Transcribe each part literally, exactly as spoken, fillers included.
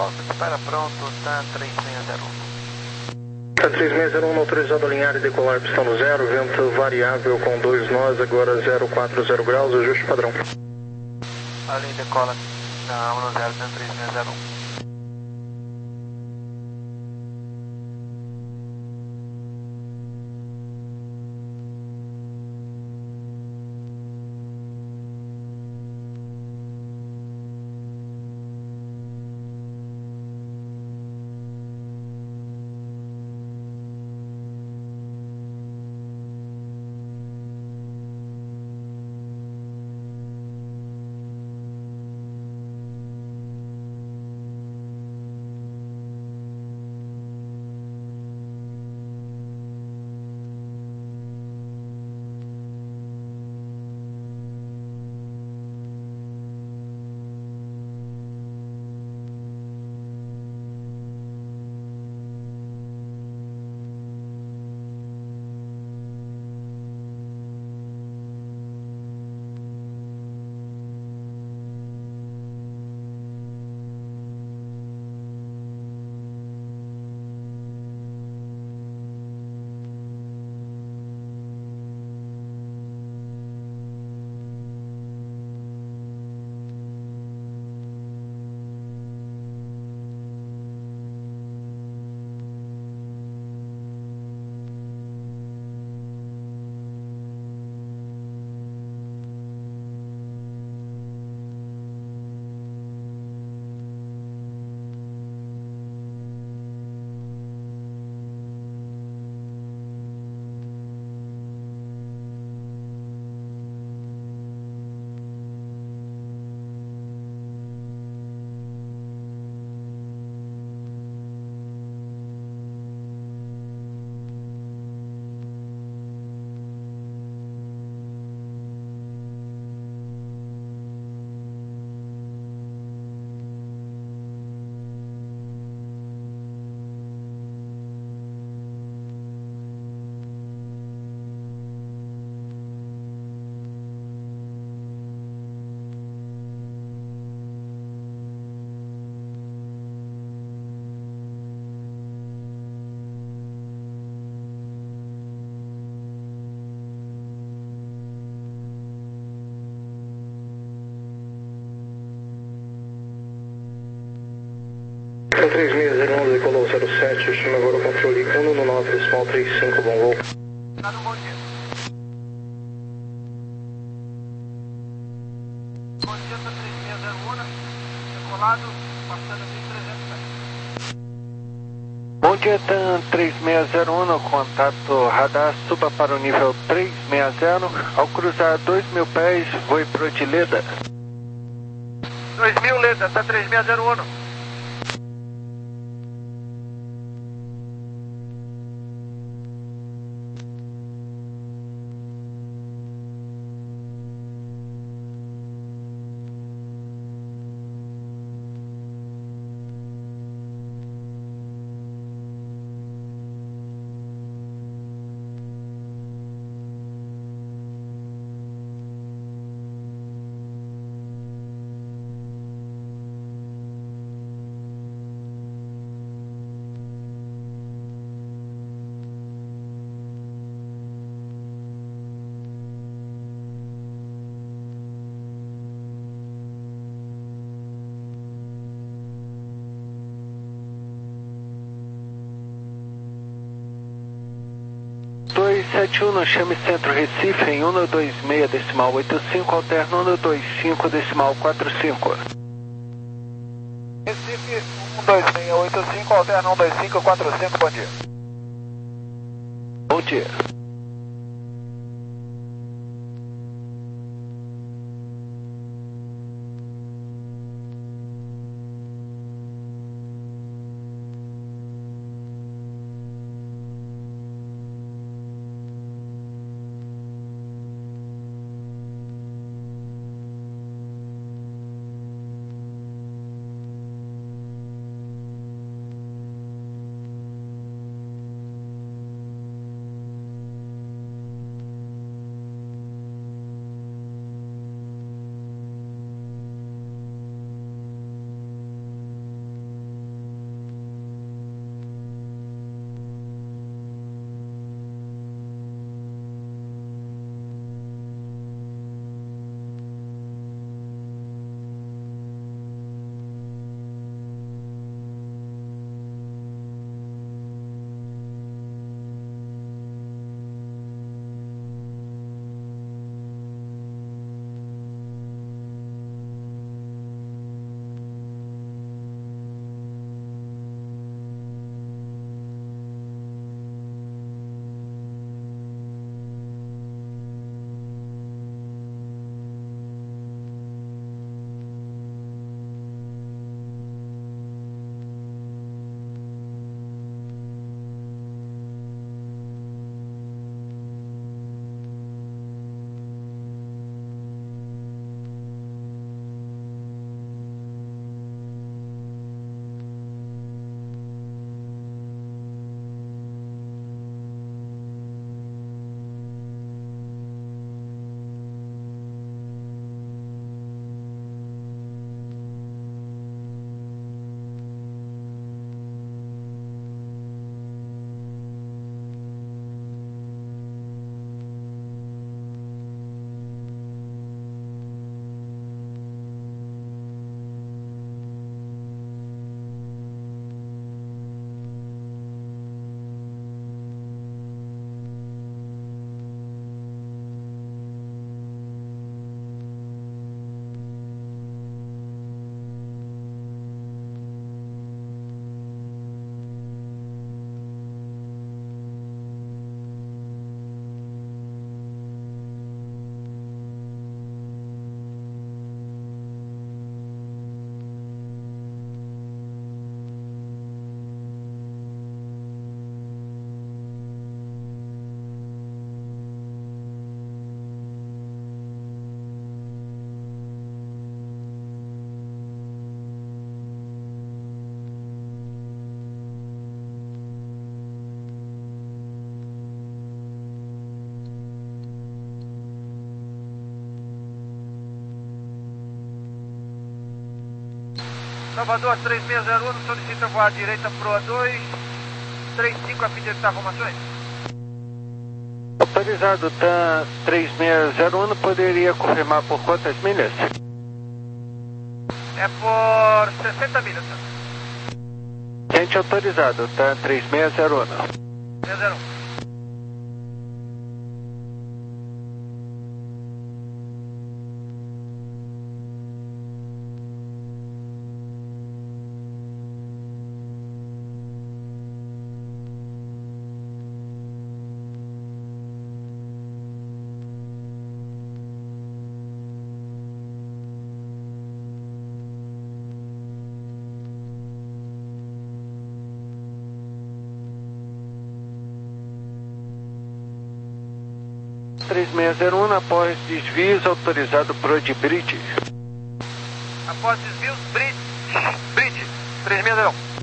volta. Dispara pronto, tá três seis zero um. Tá três seis zero um, autorizado a alinhar e decolar pistão no zero, vento variável com dois nós, agora zero quatro zero graus, ajuste padrão. Ali decola na um zero, três seis zero um. três seis zero um, decolou zero sete, estima agora o controle um no nove, decimal trinta e cinco, bom voo. Dado um bom dia. Bom dia, tá três seis zero um, decolado, passando mil trezentos metros. Bom dia, TAM três seis zero um, contato radar, suba para o nível três seis zero, ao cruzar dois mil pés, voe pro de Leda. dois mil Leda, tá três seis zero um. dois sete um, chame Centro Recife em um dois seis decimal oito cinco, alterno um dois cinco decimal quatro cinco. Recife um dois seis oito cinco, alterno um dois cinco quatro cinco, bom dia. Bom dia. Salvador três seis zero um, solicita voar à direita Proa dois três cinco a fim de evitar formações. Autorizado, T A M três seis zero um, poderia confirmar por quantas milhas? É por sessenta milhas, senhor. Gente autorizado, T A M três seis zero um. seis zero um. três seis zero um, após desvios, autorizado Broad Bridge. Após desvios, Bridge, Bridge, três seis zero um.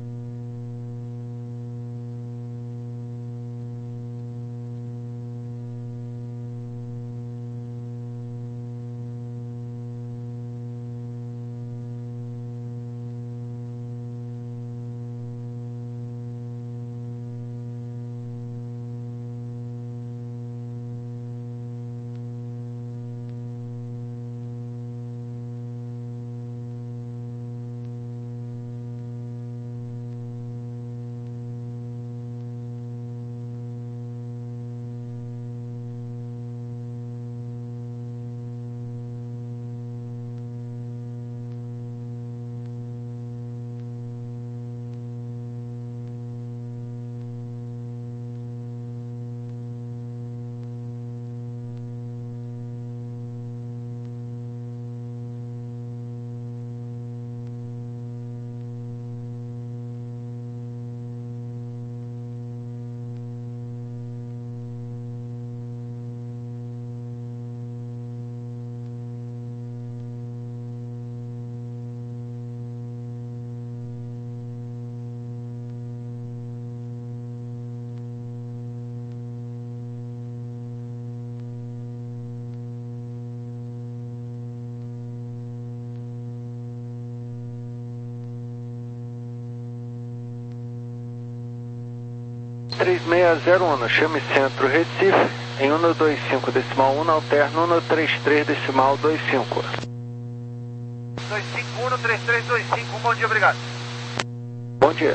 três seis zero um, chame Centro Recife, em um dois cinco decimal um, alterno um três três decimal dois cinco. dois cinco um, três três dois cinco, bom dia, obrigado. Bom dia.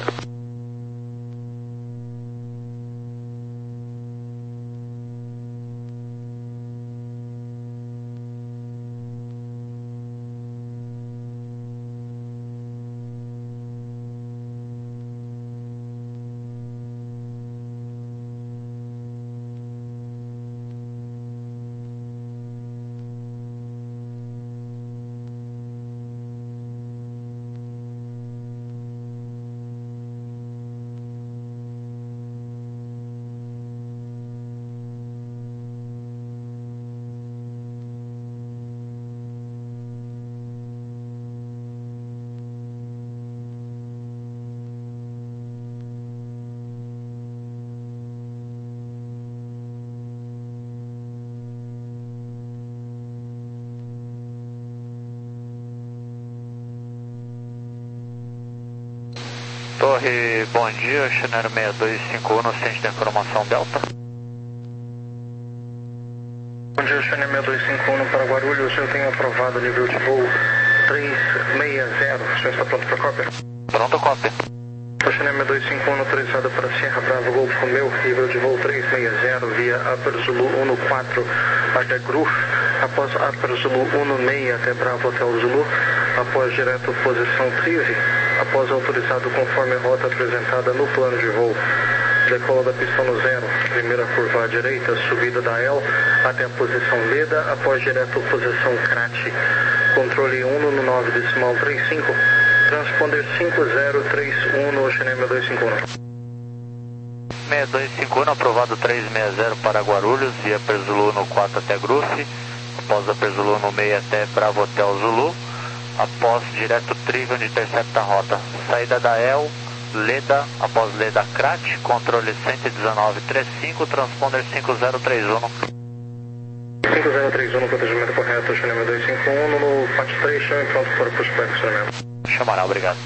Torre, bom dia, Chinoero seis dois cinco um no centro de informação Delta. Bom dia, Chinoero seis dois cinco um para Guarulhos, eu tenho aprovado o nível de voo três seis zero, o senhor está pronto para cópia? Pronto, cópia. Chinoero seis dois cinco um autorizado para Sierra Bravo Golf Romeo, nível de voo três seis zero via Upper Zulu um quatro até Groove, após Upper Zulu um seis até Bravo Hotel Zulu, após direto posição treze, após autorizado conforme rota apresentada no plano de voo. Decola da pista no zero, primeira curva à direita, subida da L até a posição Leda, após direto posição Crate. Controle um no nove decimal trinta e cinco, transponder cinco zero três um no Chinoero seis dois cinco um. seis dois cinco um, aprovado três seis zero para Guarulhos, via Perzulu no quatro até Grufe, após a Perzulu no seis até Bravo Hotel Zulu, após direto Trivium de intercepta a rota, saída da El, Leda, após Leda Crat, controle cento e dezenove trinta e cinco, transponder cinco zero três um. cinco zero três um, protegimento correto, Chinoero seis dois cinco um, no F A T três, chame pronto para o pushback, Chinoero. chamará, obrigado.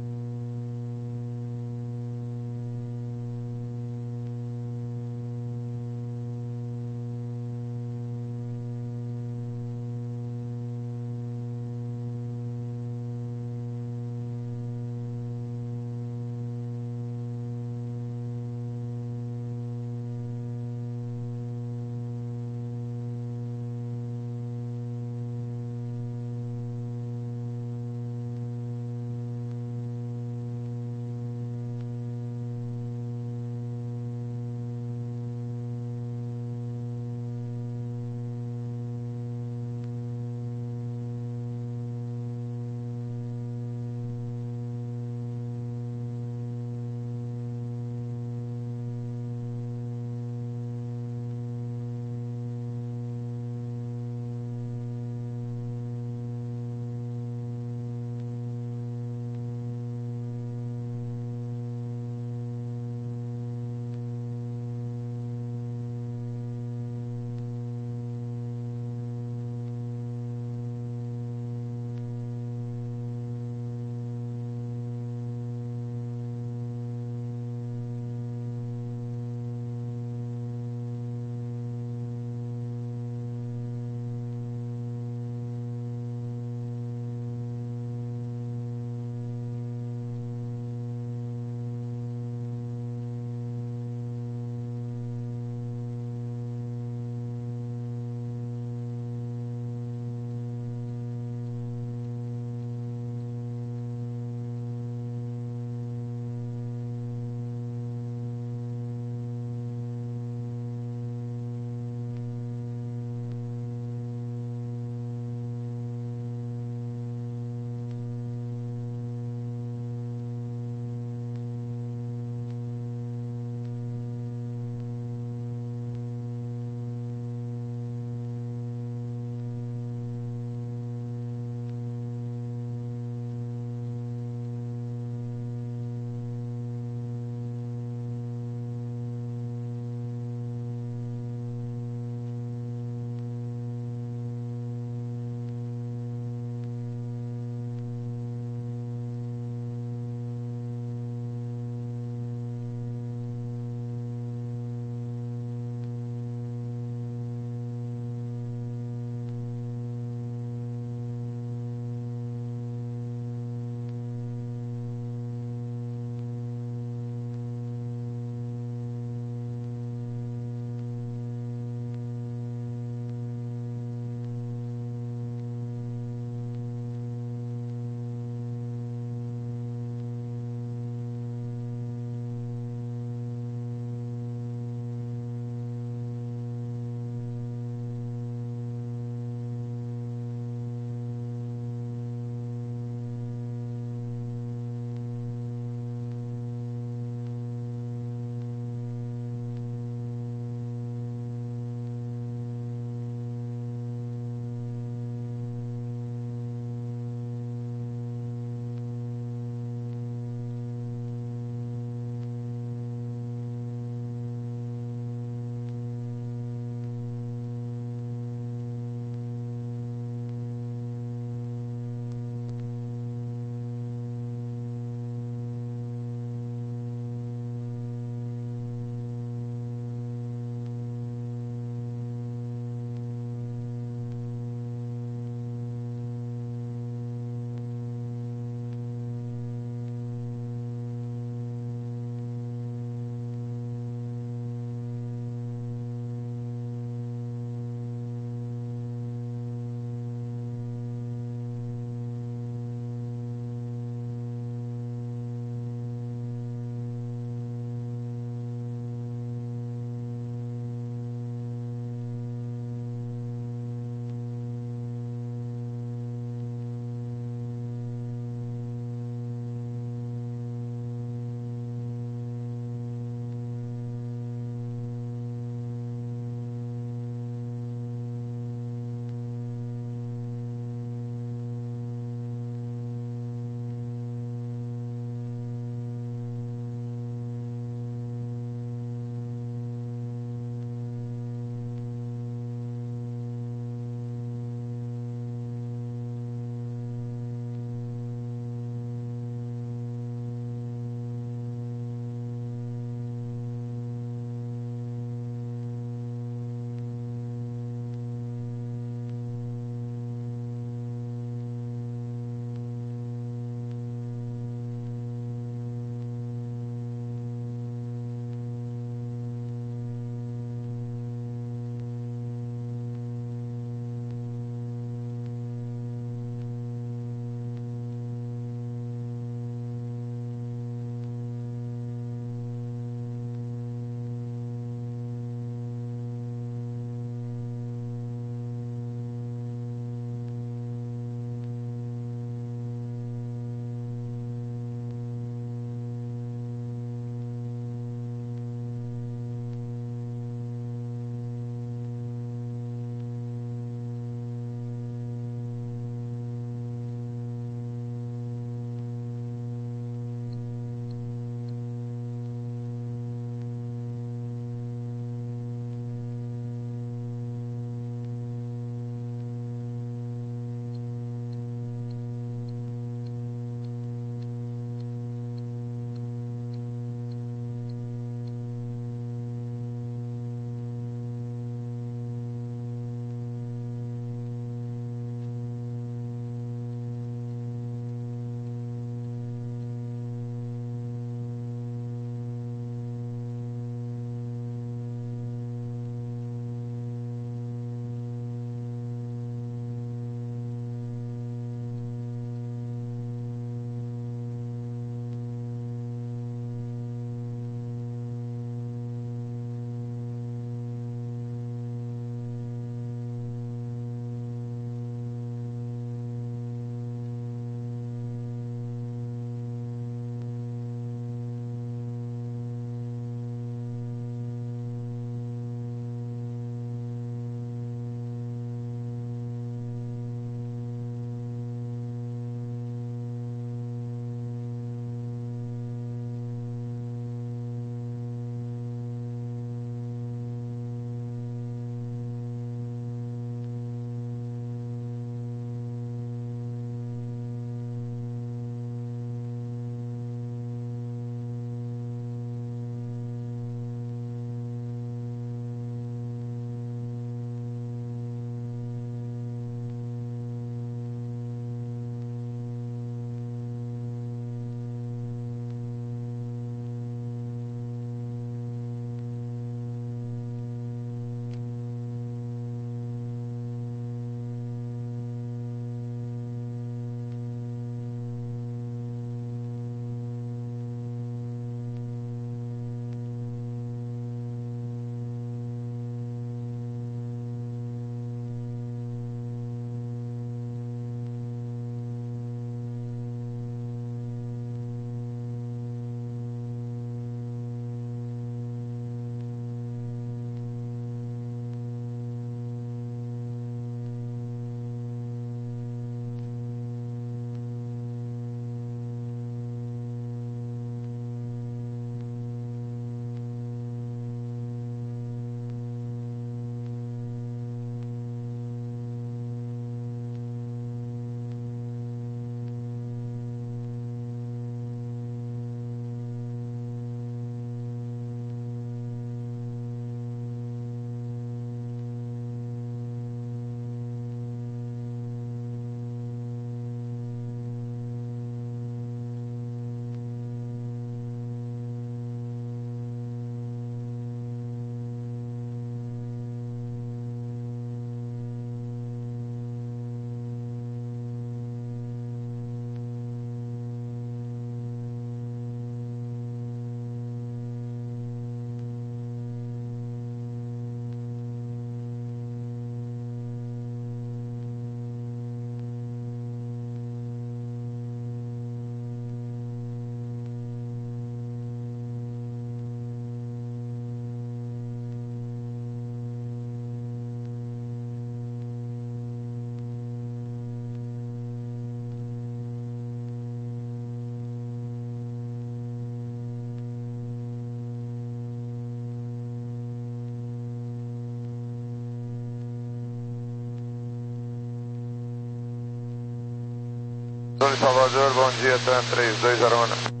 Zona de Salvador, bom dia, TAM três dois zero um.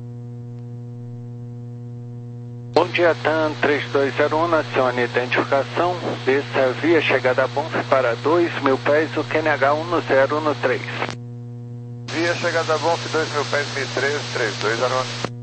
Bom dia, TAM três dois zero um, acione identificação, desça via chegada a Bonf para dois mil pés, o Q N H um zero um três. Via chegada a Bonf, dois mil pés, mil e três, três dois zero um.